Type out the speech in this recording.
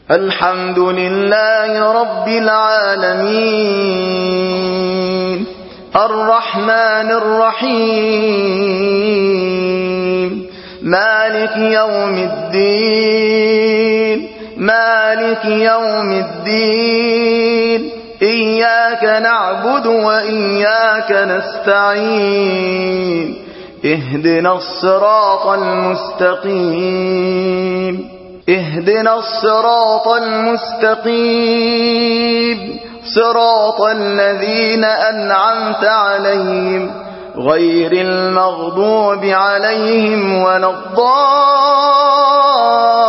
الحمد لله رب العالمين الرحمن الرحيم مالك يوم الدين إياك نعبد وإياك نستعين اهدنا الصراط المستقيم صراط الذين أنعمت عليهم غير المغضوب عليهم ولا الضالين